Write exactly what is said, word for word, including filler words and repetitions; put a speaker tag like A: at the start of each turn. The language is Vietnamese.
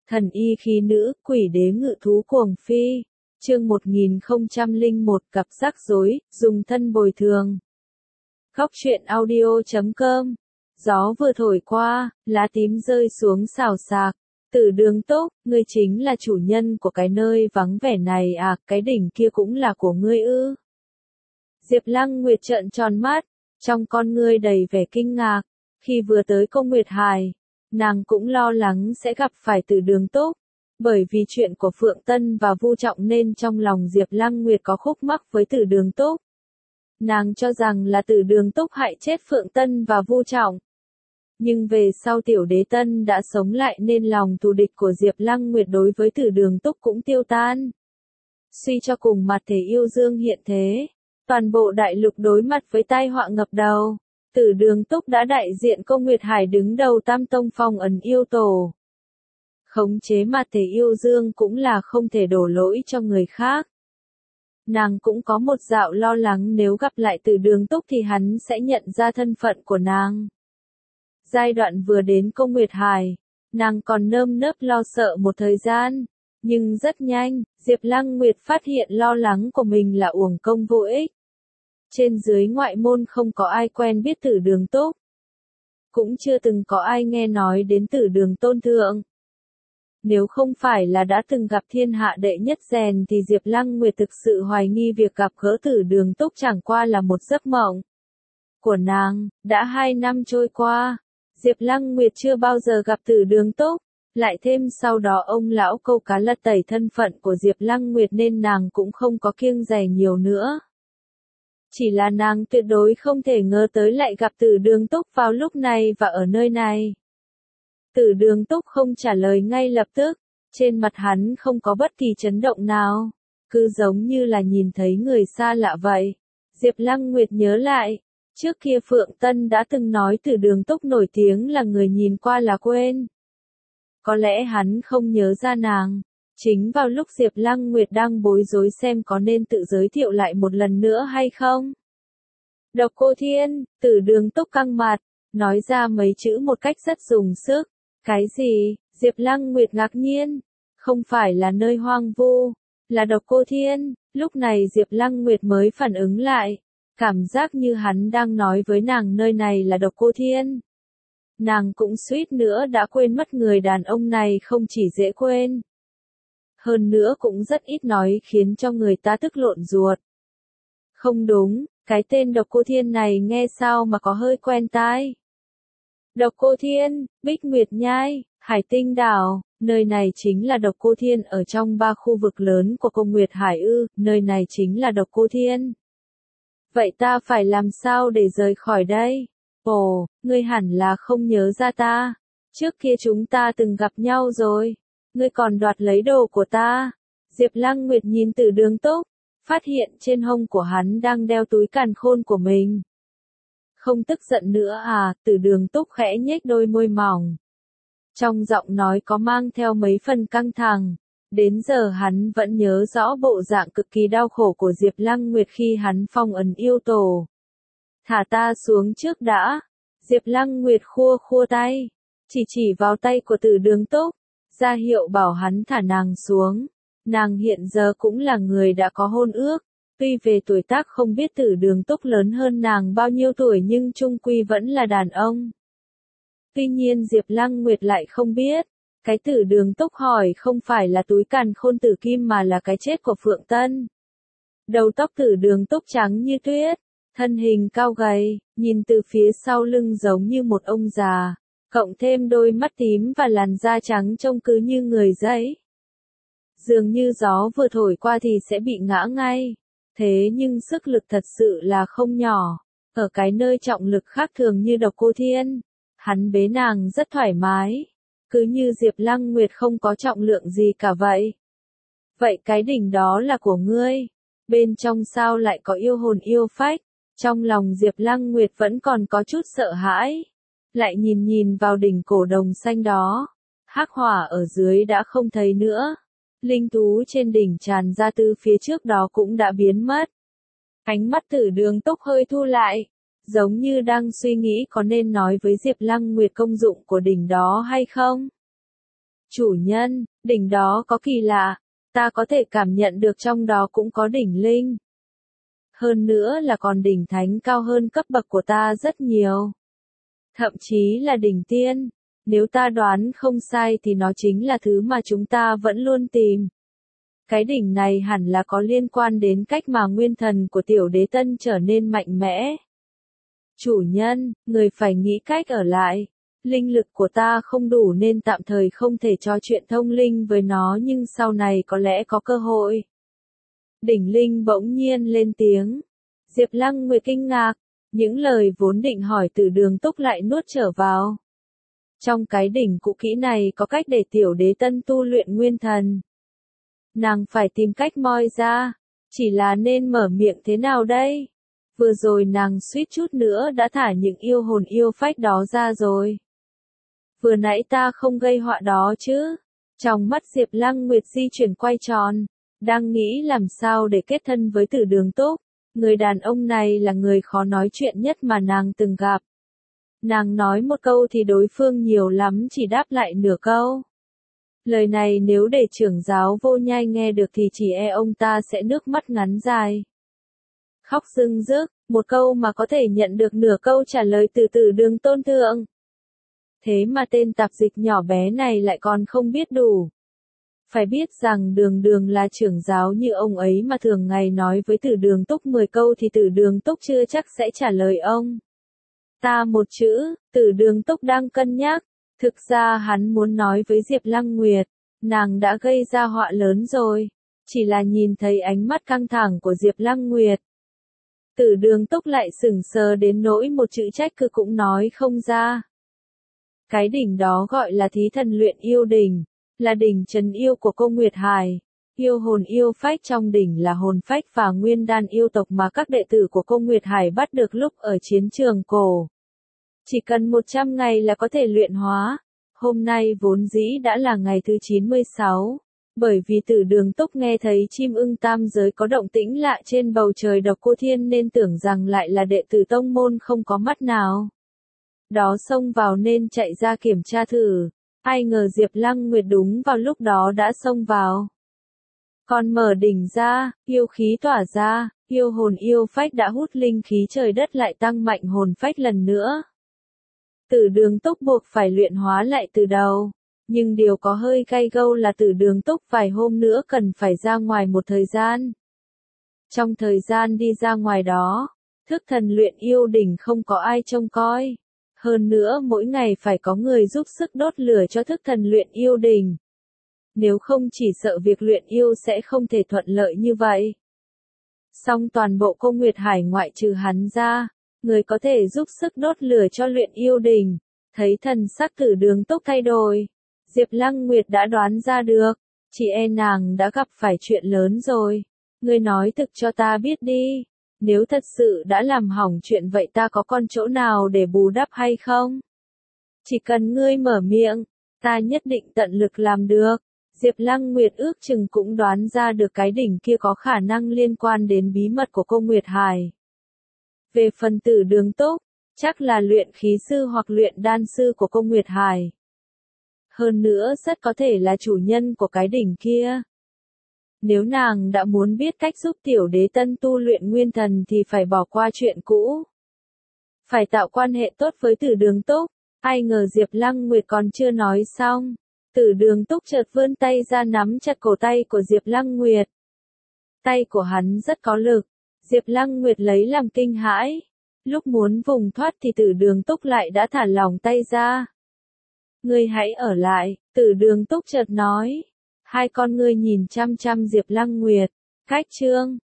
A: Thần y khí nữ, quỷ đế ngự thú cuồng phi. Chương một nghìn không trăm lẻ một gặp rắc rối, dùng thân bồi thường. Góc truyện audio chấm com. Gió vừa thổi qua, lá tím rơi xuống xào xạc. Tử Đường Túc, ngươi chính là chủ nhân của cái nơi vắng vẻ này à, cái đỉnh kia cũng là của ngươi ư? Diệp Lăng Nguyệt trợn tròn mắt, trong con ngươi đầy vẻ kinh ngạc. Khi vừa tới Công Nguyệt Hải, nàng cũng lo lắng sẽ gặp phải Tử Đường Túc. Bởi vì chuyện của Phượng Tân và Vu Trọng nên trong lòng Diệp Lăng Nguyệt có khúc mắc với Tử Đường Túc. Nàng cho rằng là Tử Đường Túc hại chết Phượng Tân và Vu Trọng. Nhưng về sau Tiểu Đế Tân đã sống lại nên lòng thù địch của Diệp Lăng Nguyệt đối với Tử Đường Túc cũng tiêu tan. Suy cho cùng mặt thể yêu dương hiện thế, toàn bộ đại lục đối mặt với tai họa ngập đầu. Tử Đường Túc đã đại diện Công Nguyệt Hải đứng đầu Tam Tông Phong Ấn Yêu Tổ. Khống chế mặt thể yêu dương cũng là không thể đổ lỗi cho người khác. Nàng cũng có một dạo lo lắng nếu gặp lại Tử Đường Túc thì hắn sẽ nhận ra thân phận của nàng. Giai đoạn vừa đến Công Nguyệt Hải, nàng còn nơm nớp lo sợ một thời gian, nhưng rất nhanh, Diệp Lăng Nguyệt phát hiện lo lắng của mình là uổng công vô ích. Trên dưới ngoại môn không có ai quen biết Tử Đường Túc, cũng chưa từng có ai nghe nói đến Tử Đường Tôn Thượng. Nếu không phải là đã từng gặp thiên hạ đệ nhất rèn thì Diệp Lăng Nguyệt thực sự hoài nghi việc gặp gỡ Tử Đường Túc chẳng qua là một giấc mộng của nàng. Đã hai năm trôi qua, Diệp Lăng Nguyệt chưa bao giờ gặp Tử Đường Túc, lại thêm sau đó ông lão câu cá lật tẩy thân phận của Diệp Lăng Nguyệt nên nàng cũng không có kiêng dè nhiều nữa. Chỉ là nàng tuyệt đối không thể ngờ tới lại gặp Tử Đường Túc vào lúc này và ở nơi này. Tử Đường Túc không trả lời ngay lập tức, trên mặt hắn không có bất kỳ chấn động nào, cứ giống như là nhìn thấy người xa lạ vậy. Diệp Lăng Nguyệt nhớ lại, trước kia Phượng Tân đã từng nói Tử Đường Túc nổi tiếng là người nhìn qua là quên. Có lẽ hắn không nhớ ra nàng. Chính vào lúc Diệp Lăng Nguyệt đang bối rối xem có nên tự giới thiệu lại một lần nữa hay không. Độc Cô Thiên, Tử Đường Túc căng mặt, nói ra mấy chữ một cách rất dùng sức. Cái gì? Diệp Lăng Nguyệt ngạc nhiên. Không phải là nơi hoang vu, là Độc Cô Thiên. Lúc này Diệp Lăng Nguyệt mới phản ứng lại. Cảm giác như hắn đang nói với nàng nơi này là Độc Cô Thiên. Nàng cũng suýt nữa đã quên mất người đàn ông này không chỉ dễ quên. Hơn nữa cũng rất ít nói khiến cho người ta tức lộn ruột. Không đúng, cái tên Độc Cô Thiên này nghe sao mà có hơi quen tai. Độc Cô Thiên, Bích Nguyệt Nhai, Hải Tinh Đảo, nơi này chính là Độc Cô Thiên ở trong ba khu vực lớn của Công Nguyệt Hải ư, nơi này chính là Độc Cô Thiên. Vậy ta phải làm sao để rời khỏi đây? Ồ, ngươi hẳn là không nhớ ra ta. Trước kia chúng ta từng gặp nhau rồi. Ngươi còn đoạt lấy đồ của ta. Diệp Lăng Nguyệt nhìn Tử Đường Túc, phát hiện trên hông của hắn đang đeo túi càn khôn của mình. Không tức giận nữa à? Tử Đường Túc khẽ nhếch đôi môi mỏng. Trong giọng nói có mang theo mấy phần căng thẳng. Đến giờ hắn vẫn nhớ rõ bộ dạng cực kỳ đau khổ của Diệp Lăng Nguyệt khi hắn phong ấn yêu tổ. Thả ta xuống trước đã. Diệp Lăng Nguyệt khua khua tay, chỉ chỉ vào tay của Tử Đường Túc, ra hiệu bảo hắn thả nàng xuống. Nàng hiện giờ cũng là người đã có hôn ước, tuy về tuổi tác không biết Tử Đường Túc lớn hơn nàng bao nhiêu tuổi nhưng chung quy vẫn là đàn ông. Tuy nhiên Diệp Lăng Nguyệt lại không biết, cái Tử Đường Túc hỏi không phải là túi càn khôn tử kim mà là cái chết của Phượng Tân. Đầu tóc Tử Đường Túc trắng như tuyết, thân hình cao gầy, nhìn từ phía sau lưng giống như một ông già, cộng thêm đôi mắt tím và làn da trắng trông cứ như người giấy. Dường như gió vừa thổi qua thì sẽ bị ngã ngay. Thế nhưng sức lực thật sự là không nhỏ. Ở cái nơi trọng lực khác thường như Độc Cô Thiên, hắn bế nàng rất thoải mái. Cứ như Diệp Lăng Nguyệt không có trọng lượng gì cả vậy. Vậy cái đỉnh đó là của ngươi. Bên trong sao lại có yêu hồn yêu phách? Trong lòng Diệp Lăng Nguyệt vẫn còn có chút sợ hãi. Lại nhìn nhìn vào đỉnh cổ đồng xanh đó. Hắc hỏa ở dưới đã không thấy nữa. Linh thú trên đỉnh tràn ra từ phía trước đó cũng đã biến mất. Ánh mắt Tử Đường Túc hơi thu lại, giống như đang suy nghĩ có nên nói với Diệp Lăng Nguyệt công dụng của đỉnh đó hay không. Chủ nhân, đỉnh đó có kỳ lạ, ta có thể cảm nhận được trong đó cũng có đỉnh linh. Hơn nữa là còn đỉnh thánh cao hơn cấp bậc của ta rất nhiều. Thậm chí là đỉnh tiên, nếu ta đoán không sai thì nó chính là thứ mà chúng ta vẫn luôn tìm. Cái đỉnh này hẳn là có liên quan đến cách mà nguyên thần của tiểu đế tân trở nên mạnh mẽ. Chủ nhân, người phải nghĩ cách ở lại. Linh lực của ta không đủ nên tạm thời không thể trò chuyện thông linh với nó, nhưng sau này có lẽ có cơ hội. Đỉnh linh bỗng nhiên lên tiếng. Diệp Lăng Nguyệt kinh ngạc, những lời vốn định hỏi từ Đường Túc lại nuốt trở vào. Trong cái đỉnh cũ kỹ này có cách để tiểu đế tân tu luyện nguyên thần. Nàng phải tìm cách moi ra, chỉ là nên mở miệng thế nào đây? Vừa rồi nàng suýt chút nữa đã thả những yêu hồn yêu phách đó ra rồi. Vừa nãy ta không gây họa đó chứ? Trong mắt Diệp Lăng Nguyệt di chuyển quay tròn, đang nghĩ làm sao để kết thân với Tử Đường Túc. Người đàn ông này là người khó nói chuyện nhất mà nàng từng gặp. Nàng nói một câu thì đối phương nhiều lắm chỉ đáp lại nửa câu. Lời này nếu để trưởng giáo Vô Nhai nghe được thì chỉ e ông ta sẽ nước mắt ngắn dài. Khóc rưng rức, một câu mà có thể nhận được nửa câu trả lời từ Tử Đường tôn thượng. Thế mà tên tạp dịch nhỏ bé này lại còn không biết đủ. Phải biết rằng Đường Đường là trưởng giáo như ông ấy mà thường ngày nói với Tử Đường Túc mười câu thì Tử Đường Túc chưa chắc sẽ trả lời ông. Ta một chữ, Tử Đường Túc đang cân nhắc. Thực ra hắn muốn nói với Diệp Lăng Nguyệt, nàng đã gây ra họa lớn rồi. Chỉ là nhìn thấy ánh mắt căng thẳng của Diệp Lăng Nguyệt. Tử Đường Túc lại sững sờ đến nỗi một chữ trách cứ cũng nói không ra. Cái đỉnh đó gọi là Thí Thần Luyện Yêu Đỉnh, là đỉnh trấn yêu của cô Nguyệt Hải. Yêu hồn yêu phách trong đỉnh là hồn phách và nguyên đan yêu tộc mà các đệ tử của cô Nguyệt Hải bắt được lúc ở chiến trường cổ. Chỉ cần một trăm ngày là có thể luyện hóa. Hôm nay vốn dĩ đã là ngày thứ chín mươi sáu. Bởi vì Tử Đường Túc nghe thấy chim ưng tam giới có động tĩnh lạ trên bầu trời Độc Cô Thiên nên tưởng rằng lại là đệ tử tông môn không có mắt nào. Đó xông vào nên chạy ra kiểm tra thử. Ai ngờ Diệp Lăng Nguyệt đúng vào lúc đó đã xông vào. Còn mở đỉnh ra, yêu khí tỏa ra, yêu hồn yêu phách đã hút linh khí trời đất lại tăng mạnh hồn phách lần nữa. Tử Đường Túc buộc phải luyện hóa lại từ đầu. Nhưng điều có hơi gay gâu là Tử Đường Túc vài hôm nữa cần phải ra ngoài một thời gian. Trong thời gian đi ra ngoài đó, thức thần luyện yêu đỉnh không có ai trông coi. Hơn nữa mỗi ngày phải có người giúp sức đốt lửa cho thức thần luyện yêu đỉnh. Nếu không chỉ sợ việc luyện yêu sẽ không thể thuận lợi như vậy. Song toàn bộ cô Nguyệt Hải ngoại trừ hắn ra, người có thể giúp sức đốt lửa cho luyện yêu đỉnh. Thấy thần sắc Tử Đường Túc thay đổi, Diệp Lăng Nguyệt đã đoán ra được, chị e nàng đã gặp phải chuyện lớn rồi. Ngươi nói thực cho ta biết đi, nếu thật sự đã làm hỏng chuyện vậy ta có còn chỗ nào để bù đắp hay không? Chỉ cần ngươi mở miệng, ta nhất định tận lực làm được. Diệp Lăng Nguyệt ước chừng cũng đoán ra được cái đỉnh kia có khả năng liên quan đến bí mật của cô Nguyệt Hải. Về phần Tử Đường Túc, chắc là luyện khí sư hoặc luyện đan sư của cô Nguyệt Hải. Hơn nữa rất có thể là chủ nhân của cái đỉnh kia. Nếu nàng đã muốn biết cách giúp tiểu đế tân tu luyện nguyên thần thì phải bỏ qua chuyện cũ. Phải tạo quan hệ tốt với Tử Đường Túc. Ai ngờ Diệp Lăng Nguyệt còn chưa nói xong. Tử Đường Túc chợt vươn tay ra nắm chặt cổ tay của Diệp Lăng Nguyệt. Tay của hắn rất có lực. Diệp Lăng Nguyệt lấy làm kinh hãi. Lúc muốn vùng thoát thì Tử Đường Túc lại đã thả lỏng tay ra. Ngươi hãy ở lại, Tử Đường Túc chợt nói. Hai con ngươi nhìn chăm chăm Diệp Lăng Nguyệt. Cách chương